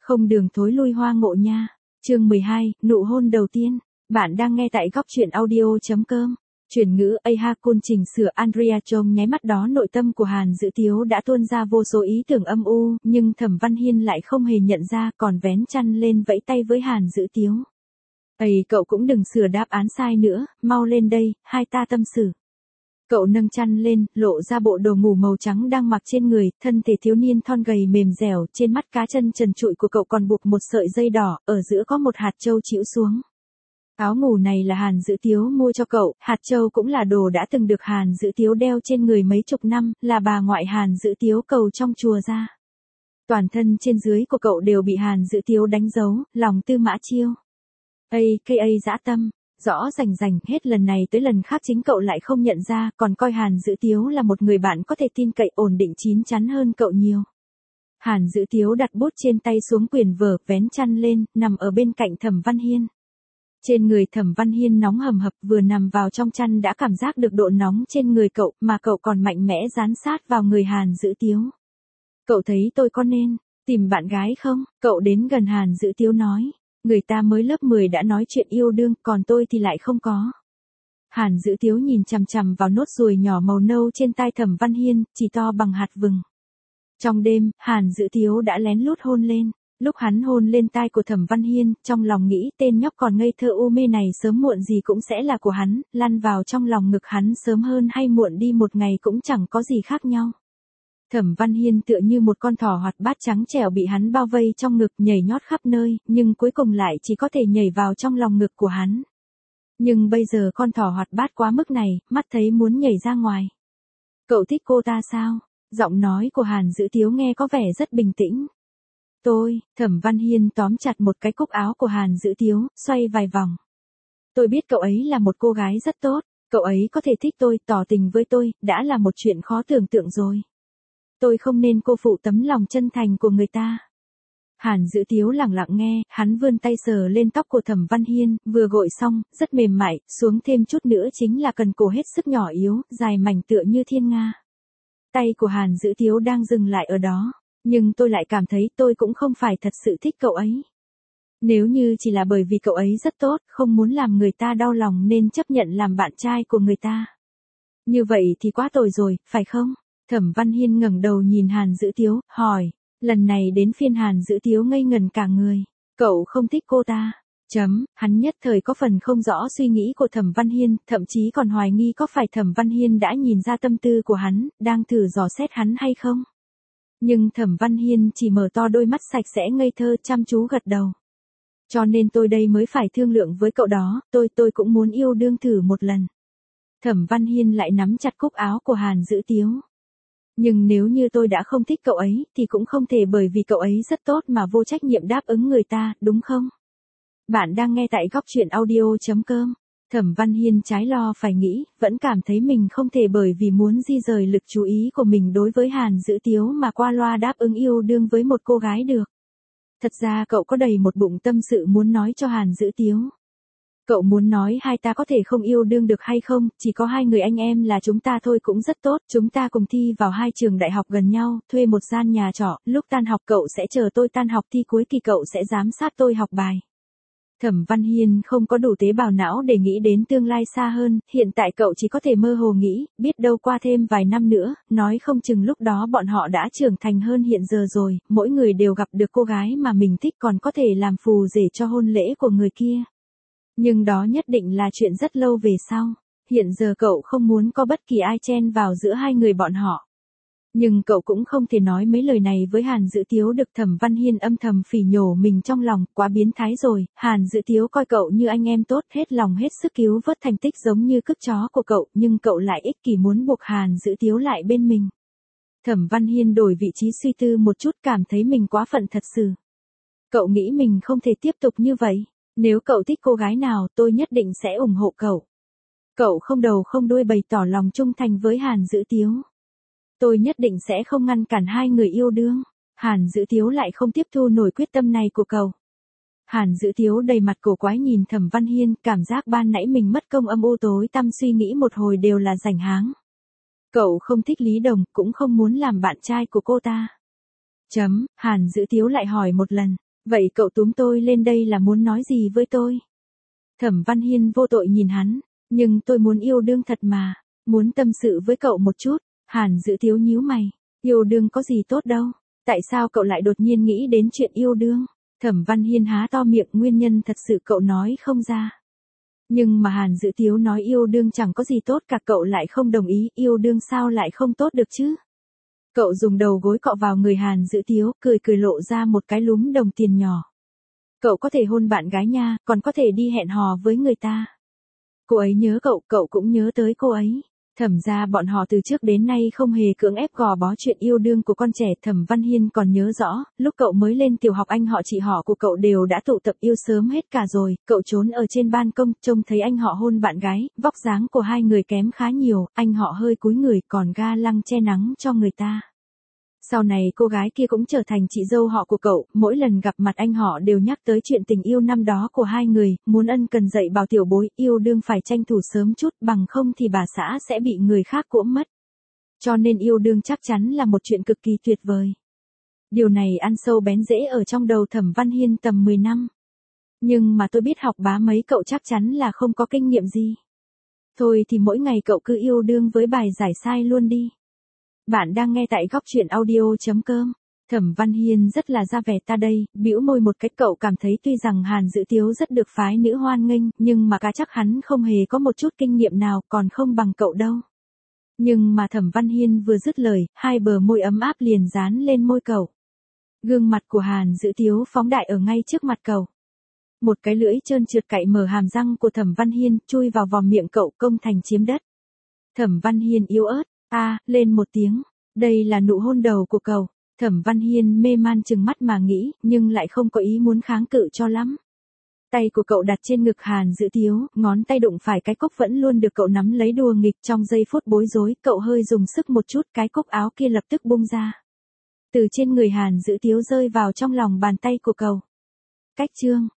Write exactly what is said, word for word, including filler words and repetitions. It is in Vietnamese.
Không đường thối lui hoa ngộ nha. Chương mười hai, nụ hôn đầu tiên. Bạn đang nghe tại góc truyện audio.com. Chuyển ngữ A Ha Côn chỉnh sửa Andrea Trong nháy mắt đó nội tâm của Hàn Dữ Tiếu đã tuôn ra vô số ý tưởng âm u, nhưng Thẩm Văn Hiên lại không hề nhận ra, còn vén chăn lên vẫy tay với Hàn Dữ Tiếu. Ây, cậu cũng đừng sửa đáp án sai nữa, mau lên đây, hai ta tâm sự. Cậu nâng chăn lên, lộ ra bộ đồ ngủ màu trắng đang mặc trên người, thân thể thiếu niên thon gầy mềm dẻo, trên mắt cá chân trần trụi của cậu còn buộc một sợi dây đỏ, ở giữa có một hạt châu chĩu xuống. Áo ngủ này là Hàn Dữ Tiếu mua cho cậu, hạt châu cũng là đồ đã từng được Hàn Dữ Tiếu đeo trên người mấy chục năm, là bà ngoại Hàn Dữ Tiếu cầu trong chùa ra. Toàn thân trên dưới của cậu đều bị Hàn Dữ Tiếu đánh dấu, lòng tư mã chiêu. Ây, cây ây dã tâm. Rõ rành rành, hết lần này tới lần khác chính cậu lại không nhận ra, còn coi Hàn Dữ Tiếu là một người bạn có thể tin cậy ổn định chín chắn hơn cậu nhiều. Hàn Dữ Tiếu đặt bút trên tay xuống quyển vở, vén chăn lên, nằm ở bên cạnh Thẩm Văn Hiên. Trên người Thẩm Văn Hiên nóng hầm hập, vừa nằm vào trong chăn đã cảm giác được độ nóng trên người cậu, mà cậu còn mạnh mẽ dán sát vào người Hàn Dữ Tiếu. Cậu thấy tôi có nên tìm bạn gái không? Cậu đến gần Hàn Dữ Tiếu nói. Người ta mới lớp mười đã nói chuyện yêu đương, còn tôi thì lại không có. Hàn Dữ Tiếu nhìn chằm chằm vào nốt ruồi nhỏ màu nâu trên tai Thẩm Văn Hiên, chỉ to bằng hạt vừng. Trong đêm, Hàn Dữ Tiếu đã lén lút hôn lên. Lúc hắn hôn lên tai của Thẩm Văn Hiên, trong lòng nghĩ tên nhóc còn ngây thơ u mê này sớm muộn gì cũng sẽ là của hắn, lăn vào trong lòng ngực hắn sớm hơn hay muộn đi một ngày cũng chẳng có gì khác nhau. Thẩm Văn Hiên tựa như một con thỏ hoạt bát trắng trẻo bị hắn bao vây trong ngực, nhảy nhót khắp nơi, nhưng cuối cùng lại chỉ có thể nhảy vào trong lòng ngực của hắn. Nhưng bây giờ con thỏ hoạt bát quá mức này, mắt thấy muốn nhảy ra ngoài. Cậu thích cô ta sao? Giọng nói của Hàn Dữ Tiếu nghe có vẻ rất bình tĩnh. Tôi, Thẩm Văn Hiên tóm chặt một cái cúc áo của Hàn Dữ Tiếu, xoay vài vòng. Tôi biết cậu ấy là một cô gái rất tốt, cậu ấy có thể thích tôi, tỏ tình với tôi, đã là một chuyện khó tưởng tượng rồi. Tôi không nên cô phụ tấm lòng chân thành của người ta. Hàn Dữ Tiếu lặng lặng nghe, hắn vươn tay sờ lên tóc của Thẩm Văn Hiên, vừa gội xong, rất mềm mại, xuống thêm chút nữa chính là cần cổ hết sức nhỏ yếu, dài mảnh tựa như thiên nga. Tay của Hàn Dữ Tiếu đang dừng lại ở đó, nhưng tôi lại cảm thấy tôi cũng không phải thật sự thích cậu ấy. Nếu như chỉ là bởi vì cậu ấy rất tốt, không muốn làm người ta đau lòng nên chấp nhận làm bạn trai của người ta. Như vậy thì quá tồi rồi, phải không? Thẩm Văn Hiên ngẩng đầu nhìn Hàn Dữ Tiếu, hỏi. Lần này đến phiên Hàn Dữ Tiếu ngây ngần cả người. Cậu không thích cô ta. Chấm, hắn nhất thời có phần không rõ suy nghĩ của Thẩm Văn Hiên, thậm chí còn hoài nghi có phải Thẩm Văn Hiên đã nhìn ra tâm tư của hắn, đang thử dò xét hắn hay không. Nhưng Thẩm Văn Hiên chỉ mở to đôi mắt sạch sẽ ngây thơ chăm chú gật đầu. Cho nên tôi đây mới phải thương lượng với cậu đó, tôi tôi cũng muốn yêu đương thử một lần. Thẩm Văn Hiên lại nắm chặt cúc áo của Hàn Dữ Tiếu. Nhưng nếu như tôi đã không thích cậu ấy, thì cũng không thể bởi vì cậu ấy rất tốt mà vô trách nhiệm đáp ứng người ta, đúng không? Bạn đang nghe tại góc truyện audio.com. Thẩm Văn Hiên trái lo phải nghĩ, vẫn cảm thấy mình không thể bởi vì muốn di rời lực chú ý của mình đối với Hàn Dữ Tiếu mà qua loa đáp ứng yêu đương với một cô gái được. Thật ra cậu có đầy một bụng tâm sự muốn nói cho Hàn Dữ Tiếu. Cậu muốn nói hai ta có thể không yêu đương được hay không, chỉ có hai người anh em là chúng ta thôi cũng rất tốt, chúng ta cùng thi vào hai trường đại học gần nhau, thuê một gian nhà trọ, lúc tan học cậu sẽ chờ tôi tan học thi cuối kỳ cậu sẽ giám sát tôi học bài. Thẩm Văn Hiên không có đủ tế bào não để nghĩ đến tương lai xa hơn, hiện tại cậu chỉ có thể mơ hồ nghĩ, biết đâu qua thêm vài năm nữa, nói không chừng lúc đó bọn họ đã trưởng thành hơn hiện giờ rồi, mỗi người đều gặp được cô gái mà mình thích còn có thể làm phù rể cho hôn lễ của người kia. Nhưng đó nhất định là chuyện rất lâu về sau, hiện giờ cậu không muốn có bất kỳ ai chen vào giữa hai người bọn họ. Nhưng cậu cũng không thể nói mấy lời này với Hàn Dữ Tiếu được. Thẩm Văn Hiên âm thầm phỉ nhổ mình trong lòng, quá biến thái rồi, Hàn Dữ Tiếu coi cậu như anh em tốt, hết lòng hết sức cứu vớt thành tích giống như cướp chó của cậu, nhưng cậu lại ích kỷ muốn buộc Hàn Dữ Tiếu lại bên mình. Thẩm Văn Hiên đổi vị trí suy tư một chút, cảm thấy mình quá phận thật sự. Cậu nghĩ mình không thể tiếp tục như vậy, nếu cậu thích cô gái nào tôi nhất định sẽ ủng hộ cậu. Cậu không đầu không đuôi bày tỏ lòng trung thành với Hàn Dữ Tiếu. Tôi nhất định sẽ không ngăn cản hai người yêu đương. Hàn Dữ Tiếu lại không tiếp thu nổi quyết tâm này của cậu. Hàn Dữ Tiếu đầy mặt cổ quái nhìn Thẩm Văn Hiên, cảm giác ban nãy mình mất công âm u tối tăm suy nghĩ một hồi đều là rảnh háng. Cậu không thích Lý Đồng, cũng không muốn làm bạn trai của cô ta. Chấm, Hàn Dữ Tiếu lại hỏi một lần. Vậy cậu túm tôi lên đây là muốn nói gì với tôi? Thẩm Văn Hiên vô tội nhìn hắn, nhưng tôi muốn yêu đương thật mà, muốn tâm sự với cậu một chút. Hàn Dữ Tiếu nhíu mày, yêu đương có gì tốt đâu, tại sao cậu lại đột nhiên nghĩ đến chuyện yêu đương? Thẩm Văn Hiên há to miệng, nguyên nhân thật sự cậu nói không ra. Nhưng mà Hàn Dữ Tiếu nói yêu đương chẳng có gì tốt cả, cậu lại không đồng ý, yêu đương sao lại không tốt được chứ? Cậu dùng đầu gối cọ vào người Hàn Dữ Tiếu, cười cười lộ ra một cái lúm đồng tiền nhỏ. Cậu có thể hôn bạn gái nha, còn có thể đi hẹn hò với người ta. Cô ấy nhớ cậu, cậu cũng nhớ tới cô ấy. Thẩm ra bọn họ từ trước đến nay không hề cưỡng ép gò bó chuyện yêu đương của con trẻ. Thẩm Văn Hiên còn nhớ rõ, lúc cậu mới lên tiểu học anh họ chị họ của cậu đều đã tụ tập yêu sớm hết cả rồi. Cậu trốn ở trên ban công, trông thấy anh họ hôn bạn gái, vóc dáng của hai người kém khá nhiều, anh họ hơi cúi người còn ga lăng che nắng cho người ta. Sau này cô gái kia cũng trở thành chị dâu họ của cậu, mỗi lần gặp mặt anh họ đều nhắc tới chuyện tình yêu năm đó của hai người, muốn ân cần dạy bảo tiểu bối, yêu đương phải tranh thủ sớm chút, bằng không thì bà xã sẽ bị người khác cỗm mất. Cho nên yêu đương chắc chắn là một chuyện cực kỳ tuyệt vời. Điều này ăn sâu bén rễ ở trong đầu Thẩm Văn Hiên tầm mười năm. Nhưng mà tôi biết học bá mấy cậu chắc chắn là không có kinh nghiệm gì. Thôi thì mỗi ngày cậu cứ yêu đương với bài giải sai luôn đi. Bạn đang nghe tại góc chuyện audio.com. Thẩm Văn Hiên rất là ra vẻ ta đây, bĩu môi một cái, cậu cảm thấy tuy rằng Hàn Dữ Tiếu rất được phái nữ hoan nghênh, nhưng mà cá chắc hắn không hề có một chút kinh nghiệm nào, còn không bằng cậu đâu. Nhưng mà Thẩm Văn Hiên vừa dứt lời, hai bờ môi ấm áp liền dán lên môi cậu. Gương mặt của Hàn Dữ Tiếu phóng đại ở ngay trước mặt cậu. Một cái lưỡi trơn trượt cạy mở hàm răng của Thẩm Văn Hiên, chui vào vòng miệng cậu, công thành chiếm đất. Thẩm Văn Hiên yếu ớt, a, à, lên một tiếng. Đây là nụ hôn đầu của cậu. Thẩm Văn Hiên mê man chừng mắt mà nghĩ, nhưng lại không có ý muốn kháng cự cho lắm. Tay của cậu đặt trên ngực Hàn Dữ Tiếu, ngón tay đụng phải cái cúc vẫn luôn được cậu nắm lấy đùa nghịch. Trong giây phút bối rối, cậu hơi dùng sức một chút, cái cúc áo kia lập tức bung ra. Từ trên người Hàn Dữ Tiếu rơi vào trong lòng bàn tay của cậu. Cách chương.